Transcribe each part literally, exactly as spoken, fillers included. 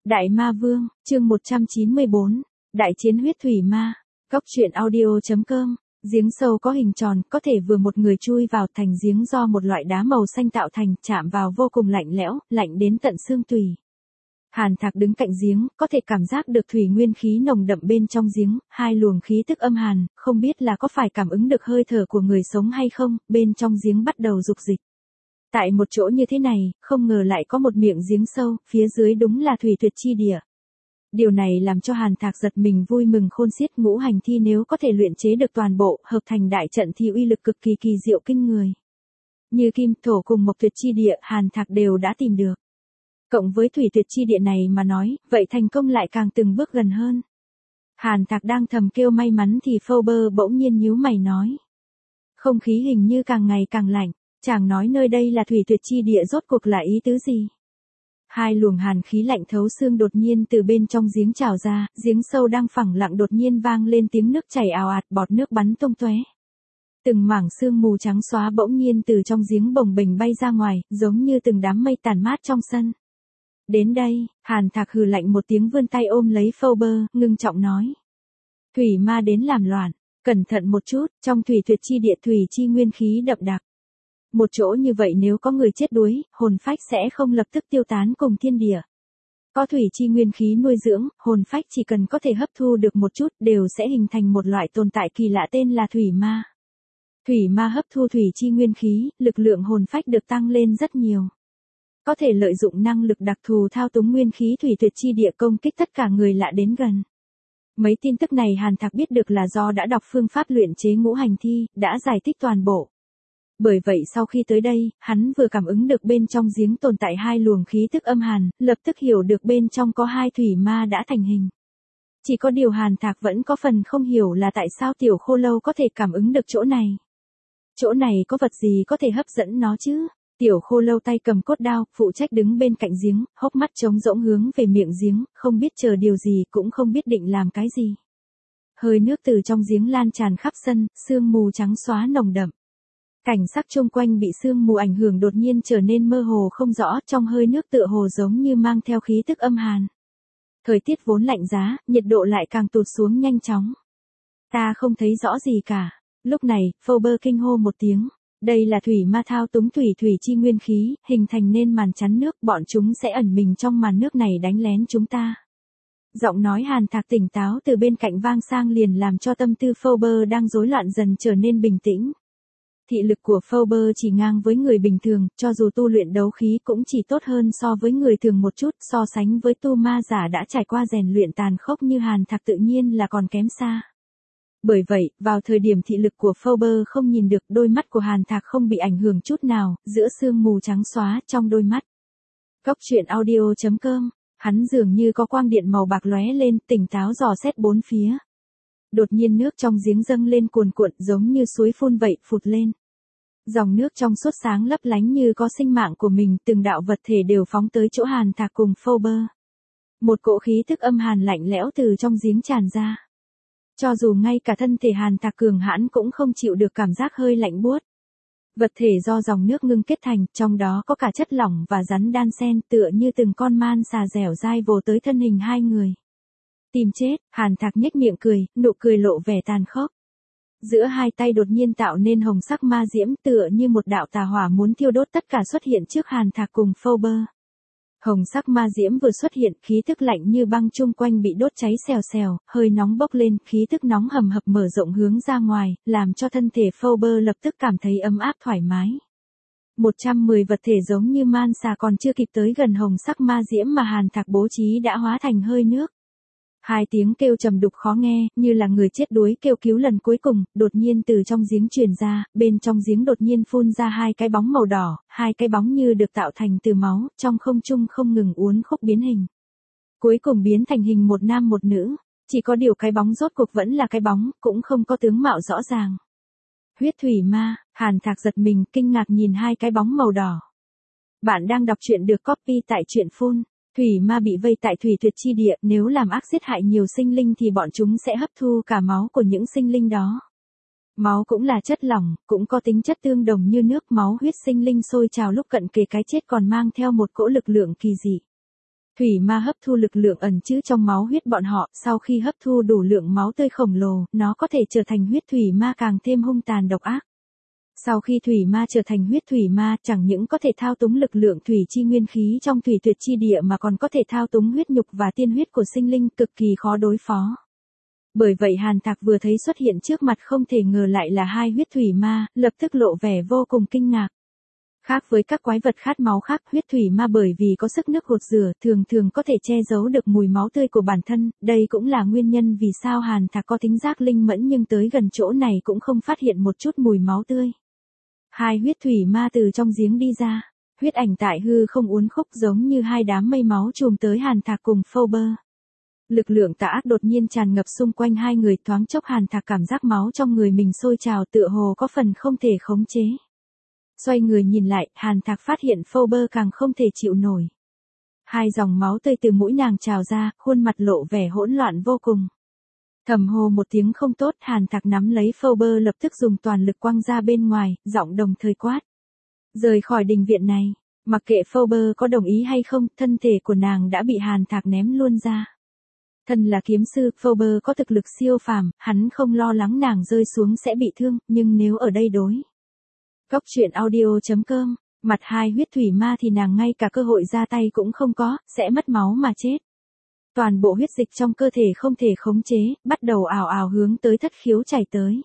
Đại Ma Vương, chương một trăm chín mươi bốn, Đại chiến huyết thủy ma. Cốc truyện audio.com. Giếng sâu có hình tròn, có thể vừa một người chui vào. Thành giếng do một loại đá màu xanh tạo thành, chạm vào vô cùng lạnh lẽo, lạnh đến tận xương tủy. Hàn Thạc đứng cạnh giếng, có thể cảm giác được thủy nguyên khí nồng đậm bên trong giếng, hai luồng khí tức âm hàn, không biết là có phải cảm ứng được hơi thở của người sống hay không, bên trong giếng bắt đầu dục dịch. Tại một chỗ như thế này, không ngờ lại có một miệng giếng sâu, phía dưới đúng là thủy tuyệt chi địa. Điều này làm cho Hàn Thạc giật mình vui mừng khôn xiết. Ngũ hành thi nếu có thể luyện chế được toàn bộ, hợp thành đại trận thì uy lực cực kỳ kỳ diệu kinh người. Như kim, thổ cùng mộc tuyệt chi địa, Hàn Thạc đều đã tìm được. Cộng với thủy tuyệt chi địa này mà nói, vậy thành công lại càng từng bước gần hơn. Hàn Thạc đang thầm kêu may mắn thì Phâu-bơ bỗng nhiên nhíu mày nói. Không khí hình như càng ngày càng lạnh, chàng nói nơi đây là thủy tuyệt chi địa rốt cuộc là ý tứ gì? Hai luồng hàn khí lạnh thấu xương đột nhiên từ bên trong giếng trào ra, giếng sâu đang phẳng lặng đột nhiên vang lên tiếng nước chảy ào ạt, bọt nước bắn tung tóe. Từng mảng sương mù trắng xóa bỗng nhiên từ trong giếng bồng bềnh bay ra ngoài, giống như từng đám mây tản mát trong sân. Đến đây, Hàn Thạc hừ lạnh một tiếng vươn tay ôm lấy Phâu-bơ, ngưng trọng nói. Thủy ma đến làm loạn, cẩn thận một chút, trong thủy tuyệt chi địa thủy chi nguyên khí đậm đặc. Một chỗ như vậy nếu có người chết đuối, hồn phách sẽ không lập tức tiêu tán cùng thiên địa. Có thủy chi nguyên khí nuôi dưỡng, hồn phách chỉ cần có thể hấp thu được một chút đều sẽ hình thành một loại tồn tại kỳ lạ tên là thủy ma. Thủy ma hấp thu thủy chi nguyên khí, lực lượng hồn phách được tăng lên rất nhiều. Có thể lợi dụng năng lực đặc thù thao túng nguyên khí thủy tuyệt chi địa công kích tất cả người lạ đến gần. Mấy tin tức này Hàn Thạc biết được là do đã đọc phương pháp luyện chế ngũ hành thi, đã giải thích toàn bộ. Bởi vậy sau khi tới đây, hắn vừa cảm ứng được bên trong giếng tồn tại hai luồng khí tức âm hàn, lập tức hiểu được bên trong có hai thủy ma đã thành hình. Chỉ có điều Hàn Thạc vẫn có phần không hiểu là tại sao tiểu khô lâu có thể cảm ứng được chỗ này. Chỗ này có vật gì có thể hấp dẫn nó chứ? Tiểu khô lâu tay cầm cốt đao, phụ trách đứng bên cạnh giếng, hốc mắt trống rỗng hướng về miệng giếng, không biết chờ điều gì cũng không biết định làm cái gì. Hơi nước từ trong giếng lan tràn khắp sân, sương mù trắng xóa nồng đậm. Cảnh sắc chung quanh bị sương mù ảnh hưởng đột nhiên trở nên mơ hồ không rõ, trong hơi nước tựa hồ giống như mang theo khí tức âm hàn. Thời tiết vốn lạnh giá, nhiệt độ lại càng tụt xuống nhanh chóng. Ta không thấy rõ gì cả. Lúc này, Phâu-bơ kinh hô một tiếng. Đây là thủy ma thao túng thủy thủy chi nguyên khí, hình thành nên màn chắn nước, bọn chúng sẽ ẩn mình trong màn nước này đánh lén chúng ta. Giọng nói Hàn Thạc tỉnh táo từ bên cạnh vang sang liền làm cho tâm tư Phâu-bơ đang rối loạn dần trở nên bình tĩnh. Thị lực của Phâu-bơ chỉ ngang với người bình thường, cho dù tu luyện đấu khí cũng chỉ tốt hơn so với người thường một chút, so sánh với tu ma giả đã trải qua rèn luyện tàn khốc như Hàn Thạc tự nhiên là còn kém xa. Bởi vậy, vào thời điểm thị lực của Phâu-bơ không nhìn được, đôi mắt của Hàn Thạc không bị ảnh hưởng chút nào, giữa sương mù trắng xóa trong đôi mắt. Cốc truyện audio.com, hắn dường như có quang điện màu bạc lóe lên, tỉnh táo dò xét bốn phía. Đột nhiên nước trong giếng dâng lên cuồn cuộn giống như suối phun vậy, phụt lên. Dòng nước trong suốt sáng lấp lánh như có sinh mạng của mình, từng đạo vật thể đều phóng tới chỗ Hàn Thạc cùng Phâu-bơ. Một cỗ khí tức âm hàn lạnh lẽo từ trong giếng tràn ra. Cho dù ngay cả thân thể Hàn Thạc cường hãn cũng không chịu được cảm giác hơi lạnh buốt. Vật thể do dòng nước ngưng kết thành, trong đó có cả chất lỏng và rắn đan xen, tựa như từng con man xà dẻo dai vồ tới thân hình hai người. Tìm chết, Hàn Thạc nhếch miệng cười, nụ cười lộ vẻ tàn khốc. Giữa hai tay đột nhiên tạo nên hồng sắc ma diễm, tựa như một đạo tà hỏa muốn thiêu đốt tất cả xuất hiện trước Hàn Thạc cùng Phâu-bơ. Hồng sắc ma diễm vừa xuất hiện, khí tức lạnh như băng chung quanh bị đốt cháy xèo xèo, hơi nóng bốc lên, khí tức nóng hầm hập mở rộng hướng ra ngoài, làm cho thân thể Phâu-bơ lập tức cảm thấy ấm áp thoải mái. một trăm mười vật thể giống như man xà còn chưa kịp tới gần hồng sắc ma diễm mà Hàn Thạc bố trí đã hóa thành hơi nước. Hai tiếng kêu trầm đục khó nghe, như là người chết đuối kêu cứu lần cuối cùng, đột nhiên từ trong giếng truyền ra, bên trong giếng đột nhiên phun ra hai cái bóng màu đỏ, hai cái bóng như được tạo thành từ máu, trong không trung không ngừng uốn khúc biến hình. Cuối cùng biến thành hình một nam một nữ, chỉ có điều cái bóng rốt cuộc vẫn là cái bóng, cũng không có tướng mạo rõ ràng. Huyết thủy ma, Hàn Thạc giật mình, kinh ngạc nhìn hai cái bóng màu đỏ. Bạn đang đọc truyện được copy tại truyện phun. Thủy ma bị vây tại thủy tuyệt chi địa, nếu làm ác giết hại nhiều sinh linh thì bọn chúng sẽ hấp thu cả máu của những sinh linh đó. Máu cũng là chất lỏng, cũng có tính chất tương đồng như nước, máu huyết sinh linh sôi trào lúc cận kề cái chết còn mang theo một cỗ lực lượng kỳ dị. Thủy ma hấp thu lực lượng ẩn chứa trong máu huyết bọn họ, sau khi hấp thu đủ lượng máu tươi khổng lồ, nó có thể trở thành huyết thủy ma càng thêm hung tàn độc ác. Sau khi thủy ma trở thành huyết thủy ma, chẳng những có thể thao túng lực lượng thủy chi nguyên khí trong thủy tuyệt chi địa mà còn có thể thao túng huyết nhục và tiên huyết của sinh linh, cực kỳ khó đối phó. Bởi vậy Hàn Thạc vừa thấy xuất hiện trước mặt không thể ngờ lại là hai huyết thủy ma, lập tức lộ vẻ vô cùng kinh ngạc. Khác với các quái vật khát máu khác, huyết thủy ma bởi vì có sức nước gột rửa, thường thường có thể che giấu được mùi máu tươi của bản thân, đây cũng là nguyên nhân vì sao Hàn Thạc có tính giác linh mẫn nhưng tới gần chỗ này cũng không phát hiện một chút mùi máu tươi. Hai huyết thủy ma từ trong giếng đi ra, huyết ảnh tại hư không uốn khúc giống như hai đám mây máu trùm tới Hàn Thạc cùng Phobber. Lực lượng tà ác đột nhiên tràn ngập xung quanh hai người, thoáng chốc Hàn Thạc cảm giác máu trong người mình sôi trào tựa hồ có phần không thể khống chế. Xoay người nhìn lại, Hàn Thạc phát hiện Phobber càng không thể chịu nổi. Hai dòng máu tươi từ mũi nàng trào ra, khuôn mặt lộ vẻ hỗn loạn vô cùng. Thầm hô một tiếng không tốt, Hàn Thạc nắm lấy Phobber lập tức dùng toàn lực quăng ra bên ngoài, giọng đồng thời quát. Rời khỏi đình viện này, mặc kệ Phobber có đồng ý hay không, thân thể của nàng đã bị Hàn Thạc ném luôn ra. Thân là kiếm sư, Phobber có thực lực siêu phàm, hắn không lo lắng nàng rơi xuống sẽ bị thương, nhưng nếu ở đây đối. Góc truyện audio chấm com, mặt hai huyết thủy ma thì nàng ngay cả cơ hội ra tay cũng không có, sẽ mất máu mà chết. Toàn bộ huyết dịch trong cơ thể không thể khống chế, bắt đầu ào ào hướng tới thất khiếu chảy tới.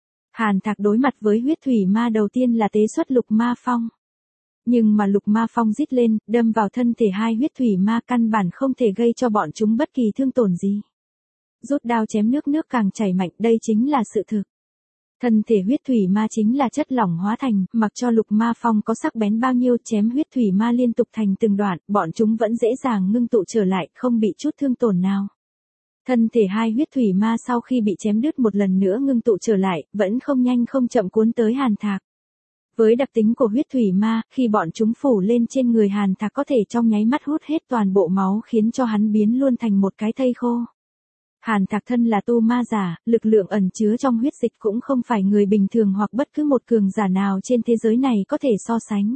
Hàn Thạc đối mặt với huyết thủy ma đầu tiên là tế xuất lục ma phong. Nhưng mà lục ma phong rít lên, đâm vào thân thể hai huyết thủy ma căn bản không thể gây cho bọn chúng bất kỳ thương tổn gì. Rút đao chém nước nước càng chảy mạnh, đây chính là sự thực. Thân thể huyết thủy ma chính là chất lỏng hóa thành, mặc cho lục ma phong có sắc bén bao nhiêu chém huyết thủy ma liên tục thành từng đoạn, bọn chúng vẫn dễ dàng ngưng tụ trở lại, không bị chút thương tổn nào. Thân thể hai huyết thủy ma sau khi bị chém đứt một lần nữa ngưng tụ trở lại, vẫn không nhanh không chậm cuốn tới Hàn Thạc. Với đặc tính của huyết thủy ma, khi bọn chúng phủ lên trên người Hàn Thạc có thể trong nháy mắt hút hết toàn bộ máu khiến cho hắn biến luôn thành một cái thây khô. Hàn Thạc thân là tu ma giả, lực lượng ẩn chứa trong huyết dịch cũng không phải người bình thường hoặc bất cứ một cường giả nào trên thế giới này có thể so sánh.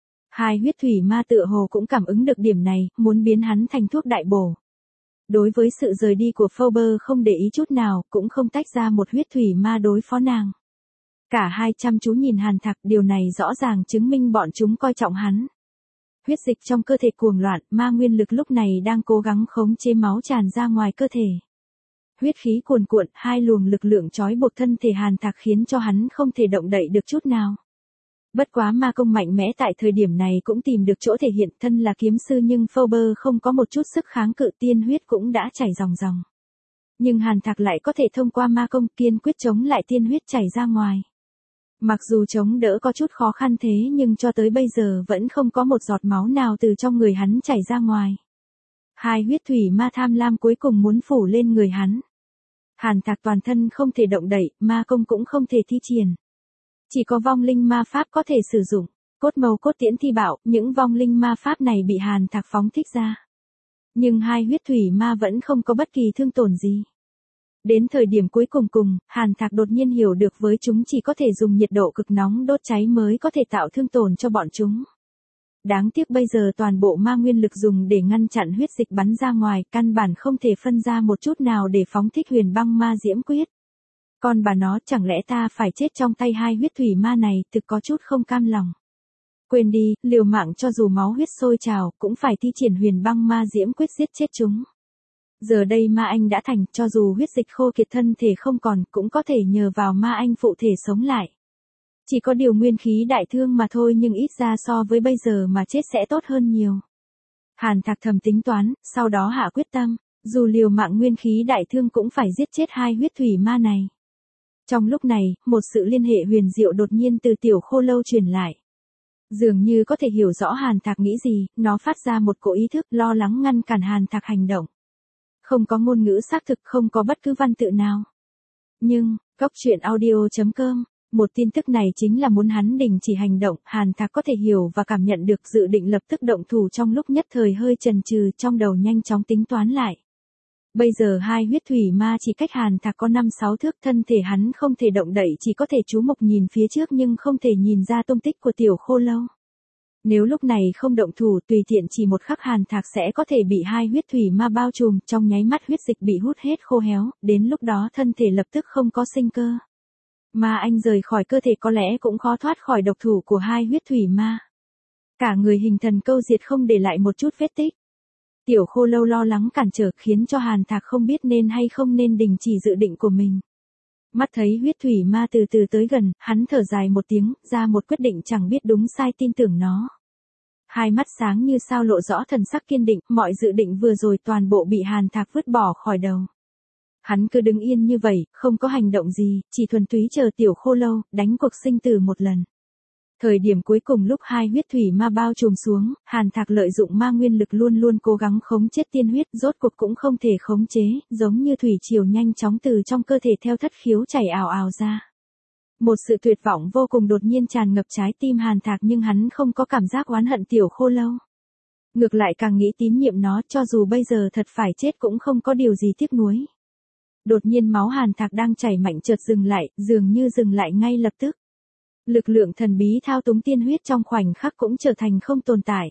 Hai huyết thủy ma tựa hồ cũng cảm ứng được điểm này, muốn biến hắn thành thuốc đại bổ. Đối với sự rời đi của Phobber không để ý chút nào, cũng không tách ra một huyết thủy ma đối phó nàng. Cả hai chăm chú nhìn Hàn Thạc, điều này rõ ràng chứng minh bọn chúng coi trọng hắn. Huyết dịch trong cơ thể cuồng loạn, ma nguyên lực lúc này đang cố gắng khống chế máu tràn ra ngoài cơ thể. Huyết khí cuồn cuộn, hai luồng lực lượng trói buộc thân thể Hàn Thạc khiến cho hắn không thể động đậy được chút nào. Bất quá ma công mạnh mẽ tại thời điểm này cũng tìm được chỗ thể hiện, thân là kiếm sư nhưng Phobber không có một chút sức kháng cự, tiên huyết cũng đã chảy ròng ròng. Nhưng Hàn Thạc lại có thể thông qua ma công kiên quyết chống lại tiên huyết chảy ra ngoài. Mặc dù chống đỡ có chút khó khăn thế nhưng cho tới bây giờ vẫn không có một giọt máu nào từ trong người hắn chảy ra ngoài. Hai huyết thủy ma tham lam cuối cùng muốn phủ lên người hắn. Hàn Thạc toàn thân không thể động đậy, ma công cũng không thể thi triển. Chỉ có vong linh ma pháp có thể sử dụng. Cốt màu cốt tiễn thi bảo, những vong linh ma pháp này bị Hàn Thạc phóng thích ra. Nhưng hai huyết thủy ma vẫn không có bất kỳ thương tổn gì. Đến thời điểm cuối cùng cùng, Hàn Thạc đột nhiên hiểu được với chúng chỉ có thể dùng nhiệt độ cực nóng đốt cháy mới có thể tạo thương tổn cho bọn chúng. Đáng tiếc bây giờ toàn bộ ma nguyên lực dùng để ngăn chặn huyết dịch bắn ra ngoài, căn bản không thể phân ra một chút nào để phóng thích huyền băng ma diễm quyết. Còn bà nó, chẳng lẽ ta phải chết trong tay hai huyết thủy ma này, thực có chút không cam lòng. Quên đi, liều mạng cho dù máu huyết sôi trào, cũng phải thi triển huyền băng ma diễm quyết giết chết chúng. Giờ đây ma anh đã thành, cho dù huyết dịch khô kiệt thân thể không còn, cũng có thể nhờ vào ma anh phụ thể sống lại. Chỉ có điều nguyên khí đại thương mà thôi, nhưng ít ra so với bây giờ mà chết sẽ tốt hơn nhiều. Hàn Thạc thầm tính toán, sau đó hạ quyết tâm, dù liều mạng nguyên khí đại thương cũng phải giết chết hai huyết thủy ma này. Trong lúc này, một sự liên hệ huyền diệu đột nhiên từ tiểu khô lâu truyền lại. Dường như có thể hiểu rõ Hàn Thạc nghĩ gì, nó phát ra một cỗ ý thức lo lắng ngăn cản Hàn Thạc hành động. Không có ngôn ngữ xác thực, không có bất cứ văn tự nào. Nhưng, góc truyện audio chấm com, một tin tức này chính là muốn hắn đình chỉ hành động, Hàn Thạc có thể hiểu và cảm nhận được, dự định lập tức động thủ trong lúc nhất thời hơi chần chừ, trong đầu nhanh chóng tính toán lại. Bây giờ hai huyết thủy ma chỉ cách Hàn Thạc có năm sáu thước, thân thể hắn không thể động đậy, chỉ có thể chú mục nhìn phía trước nhưng không thể nhìn ra tung tích của tiểu khô lâu. Nếu lúc này không động thủ tùy tiện chỉ một khắc Hàn Thạc sẽ có thể bị hai huyết thủy ma bao trùm, trong nháy mắt huyết dịch bị hút hết khô héo, đến lúc đó thân thể lập tức không có sinh cơ. Mà anh rời khỏi cơ thể có lẽ cũng khó thoát khỏi độc thủ của hai huyết thủy ma. Cả người hình thần câu diệt không để lại một chút vết tích. Tiểu Khô Lâu lo lắng cản trở khiến cho Hàn Thạc không biết nên hay không nên đình chỉ dự định của mình. Mắt thấy huyết thủy ma từ từ tới gần, hắn thở dài một tiếng, ra một quyết định chẳng biết đúng sai tin tưởng nó. Hai mắt sáng như sao lộ rõ thần sắc kiên định, mọi dự định vừa rồi toàn bộ bị Hàn Thạc vứt bỏ khỏi đầu. Hắn cứ đứng yên như vậy, không có hành động gì, chỉ thuần túy chờ Tiểu Khô Lâu, đánh cuộc sinh tử một lần. Thời điểm cuối cùng lúc hai huyết thủy ma bao trùm xuống, Hàn Thạc lợi dụng ma nguyên lực luôn luôn cố gắng khống chết tiên huyết, rốt cuộc cũng không thể khống chế, giống như thủy triều nhanh chóng từ trong cơ thể theo thất khiếu chảy ào ào ra. Một sự tuyệt vọng vô cùng đột nhiên tràn ngập trái tim Hàn Thạc nhưng hắn không có cảm giác oán hận Tiểu Khô Lâu. Ngược lại càng nghĩ tín nhiệm nó, cho dù bây giờ thật phải chết cũng không có điều gì tiếc nuối. Đột nhiên máu Hàn Thạc đang chảy mạnh chợt dừng lại, dường như dừng lại ngay lập tức. Lực lượng thần bí thao túng tiên huyết trong khoảnh khắc cũng trở thành không tồn tại.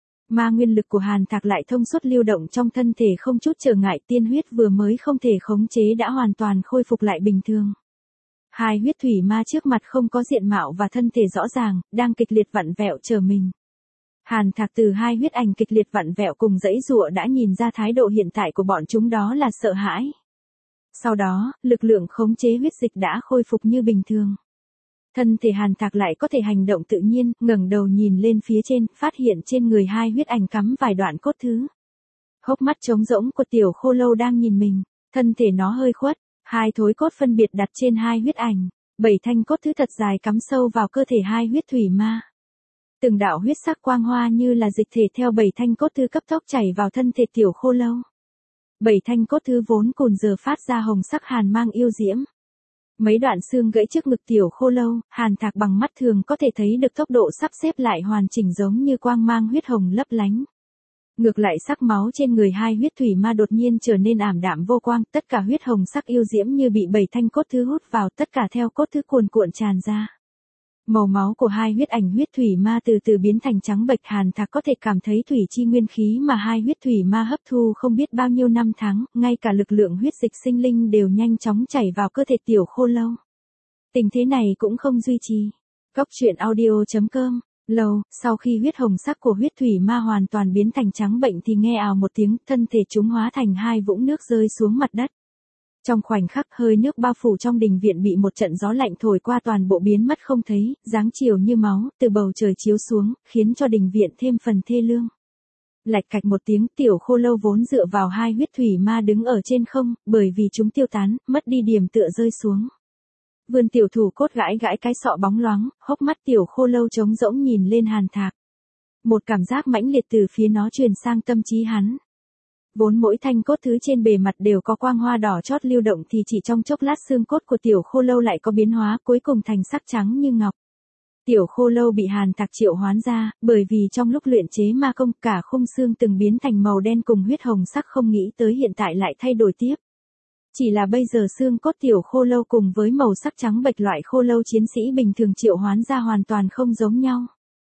Ma nguyên lực của Hàn Thạc lại thông suốt lưu động trong thân thể không chút trở ngại, tiên huyết vừa mới không thể khống chế đã hoàn toàn khôi phục lại bình thường. Hai huyết thủy ma trước mặt không có diện mạo và thân thể rõ ràng, đang kịch liệt vặn vẹo chờ mình. Hàn Thạc từ hai huyết ảnh kịch liệt vặn vẹo cùng dãy giụa đã nhìn ra thái độ hiện tại của bọn chúng đó là sợ hãi. Sau đó, lực lượng khống chế huyết dịch đã khôi phục như bình thường. Thân thể Hàn Thạc lại có thể hành động tự nhiên, ngẩng đầu nhìn lên phía trên, phát hiện trên người hai huyết ảnh cắm vài đoạn cốt thứ. Hốc mắt trống rỗng của Tiểu Khô Lâu đang nhìn mình, thân thể nó hơi khuất, hai thối cốt phân biệt đặt trên hai huyết ảnh, bảy thanh cốt thứ thật dài cắm sâu vào cơ thể hai huyết thủy ma. Từng đạo huyết sắc quang hoa như là dịch thể theo bảy thanh cốt thứ cấp tốc chảy vào thân thể Tiểu Khô Lâu. Bảy thanh cốt thứ vốn cùn giờ phát ra hồng sắc hàn mang yêu diễm. Mấy đoạn xương gãy trước ngực Tiểu Khô Lâu, Hàn Thạc bằng mắt thường có thể thấy được tốc độ sắp xếp lại hoàn chỉnh giống như quang mang huyết hồng lấp lánh. Ngược lại sắc máu trên người hai huyết thủy ma đột nhiên trở nên ảm đạm vô quang, tất cả huyết hồng sắc yêu diễm như bị bảy thanh cốt thứ hút vào, tất cả theo cốt thứ cuồn cuộn tràn ra. Màu máu của hai huyết ảnh huyết thủy ma từ từ biến thành trắng bệch, Hàn Thạc có thể cảm thấy thủy chi nguyên khí mà hai huyết thủy ma hấp thu không biết bao nhiêu năm tháng, ngay cả lực lượng huyết dịch sinh linh đều nhanh chóng chảy vào cơ thể Tiểu Khô Lâu. Tình thế này cũng không duy trì. Góc truyện audio chấm com. Lâu, sau khi huyết hồng sắc của huyết thủy ma hoàn toàn biến thành trắng bệnh thì nghe ào một tiếng, thân thể chúng hóa thành hai vũng nước rơi xuống mặt đất. Trong khoảnh khắc hơi nước bao phủ trong đình viện bị một trận gió lạnh thổi qua toàn bộ biến mất không thấy, dáng chiều như máu, từ bầu trời chiếu xuống, khiến cho đình viện thêm phần thê lương. Lạch cạch một tiếng, Tiểu Khô Lâu vốn dựa vào hai huyết thủy ma đứng ở trên không, bởi vì chúng tiêu tán, mất đi điểm tựa rơi xuống. Vươn tiểu thủ cốt gãi gãi cái sọ bóng loáng, hốc mắt Tiểu Khô Lâu trống rỗng nhìn lên Hàn Thạc. Một cảm giác mãnh liệt từ phía nó truyền sang tâm trí hắn. Vốn mỗi thanh cốt thứ trên bề mặt đều có quang hoa đỏ chót lưu động thì chỉ trong chốc lát xương cốt của Tiểu Khô Lâu lại có biến hóa, cuối cùng thành sắc trắng như ngọc. Tiểu Khô Lâu bị Hàn Thạc triệu hoán ra, bởi vì trong lúc luyện chế ma công cả khung xương từng biến thành màu đen cùng huyết hồng sắc, không nghĩ tới hiện tại lại thay đổi tiếp. Chỉ là bây giờ xương cốt Tiểu Khô Lâu cùng với màu sắc trắng bệch loại khô lâu chiến sĩ bình thường triệu hoán ra hoàn toàn không giống nhau.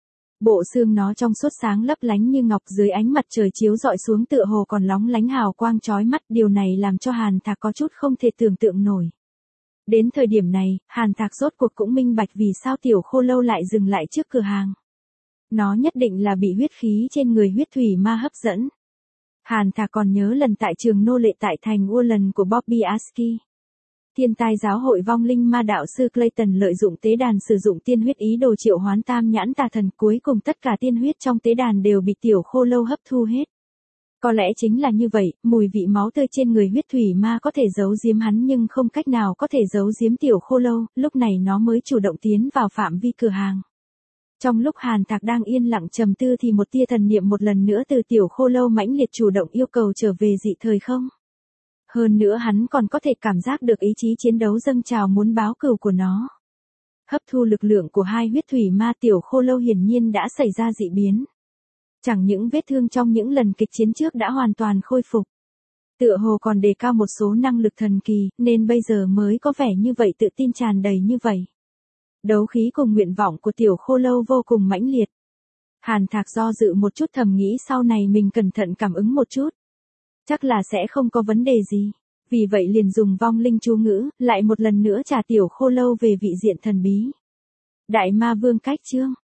Bộ xương nó trong suốt sáng lấp lánh như ngọc, dưới ánh mặt trời chiếu rọi xuống tựa hồ còn lóng lánh hào quang chói mắt, điều này làm cho Hàn Thạc có chút không thể tưởng tượng nổi. Đến thời điểm này, Hàn Thạc rốt cuộc cũng minh bạch vì sao Tiểu Khô Lâu lại dừng lại trước cửa hàng. Nó nhất định là bị huyết khí trên người huyết thủy ma hấp dẫn. Hàn Thạc còn nhớ lần tại trường nô lệ tại thành Ua lần của Bobby Aski. Thiên tai giáo hội vong linh ma đạo sư Clayton lợi dụng tế đàn sử dụng tiên huyết ý đồ triệu hoán tam nhãn tà thần, cuối cùng tất cả tiên huyết trong tế đàn đều bị Tiểu Khô Lâu hấp thu hết. Có lẽ chính là như vậy, mùi vị máu tươi trên người huyết thủy ma có thể giấu giếm hắn nhưng không cách nào có thể giấu giếm Tiểu Khô Lâu, lúc này nó mới chủ động tiến vào phạm vi cửa hàng. Trong lúc Hàn Thạc đang yên lặng trầm tư thì một tia thần niệm một lần nữa từ Tiểu Khô Lâu mãnh liệt chủ động yêu cầu trở về dị thời không. Hơn nữa hắn còn có thể cảm giác được ý chí chiến đấu dâng trào muốn báo cừu của nó. Hấp thu lực lượng của hai huyết thủy ma, Tiểu Khô Lâu hiển nhiên đã xảy ra dị biến. Chẳng những vết thương trong những lần kịch chiến trước đã hoàn toàn khôi phục. Tựa hồ còn đề cao một số năng lực thần kỳ, nên bây giờ mới có vẻ như vậy, tự tin tràn đầy như vậy. Đấu khí cùng nguyện vọng của Tiểu Khô Lâu vô cùng mãnh liệt. Hàn Thạc do dự một chút thầm nghĩ sau này mình cẩn thận cảm ứng một chút. Chắc là sẽ không có vấn đề gì. Vì vậy liền dùng vong linh chú ngữ, lại một lần nữa trả tiểu khô lâu về vị diện thần bí. Đại ma vương cách chương.